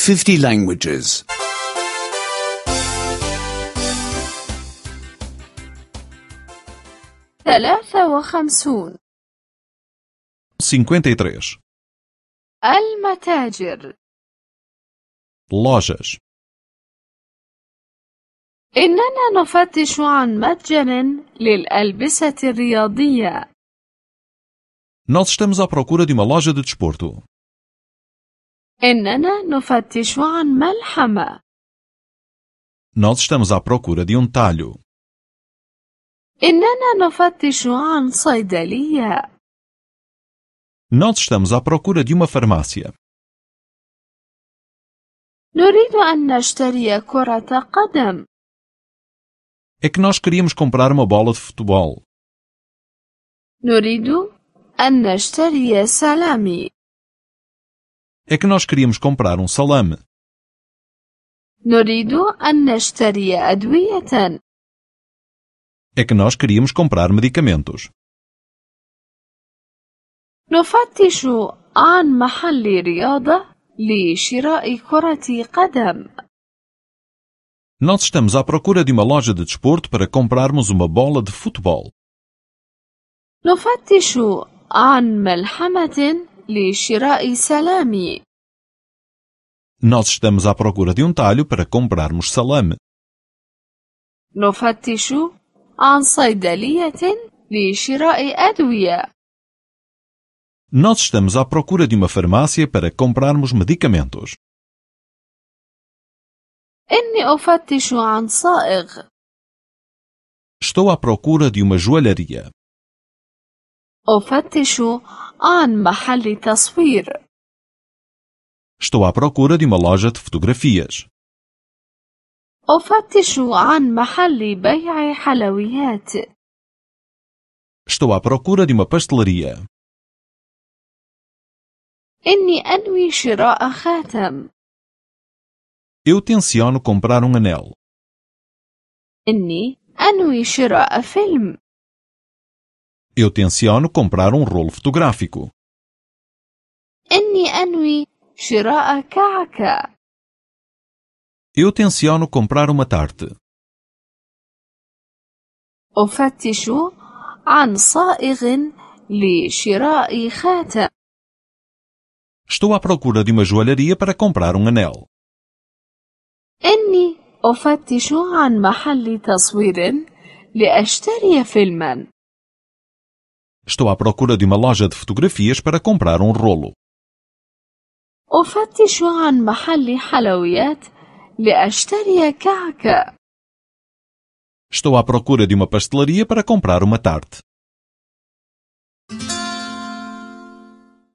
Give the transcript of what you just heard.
50 languages. 53. 53. المتاجر. Lojas. إننا نفتش عن متجر للألبسة الرياضية. Nós estamos à procura de uma loja de desporto. إننا نفتش عن ملحمة. Nós estamos à procura de talho. إننا نفتش عن صيدلية. Nós estamos à procura de uma farmácia. نريد أن نشتري كرة قدم. É que nós queríamos comprar uma bola de futebol. نريد أن نشتري سلامي. É que nós queríamos comprar salame. نريد أن نشتري أدوية. É que nós queríamos comprar medicamentos. نفتش عن محل رياضة لشراء كرة قدم. Nós estamos à procura de uma loja de desporto para comprarmos uma bola de futebol. نفتش عن ملحمة لشراء سلامي. Nós estamos à procura de talho para comprarmos salame. نفتش عن صيدلية لشراء أدوية. Nós estamos à procura de uma farmácia para comprarmos medicamentos. إني أفتش عن صائغ. Estou à procura de uma joalharia. أفتش عن محل تصوير. Estou à procura de uma loja de fotografias. أفتش عن محل بيع حلويات. Estou à procura de uma pastelaria. إني أنوي شراء خاتم. Eu tenciono comprar anel. إني أنوي شراء فيلم. Eu tenciono comprar rolo fotográfico. إني أنوي شراء كعكة. Eu tenciono comprar uma tarte. أفتش عن صائغ لشراء خاتم. Estou à procura de uma joalharia para comprar anel. إني أفتش عن محل تصوير لأشتري فيلما. Estou à procura de uma loja de fotografias para comprar rolo. أفتش عن محل حلويات لأشتري كعكة. Estou à procura de uma pastelaria para comprar uma tarte.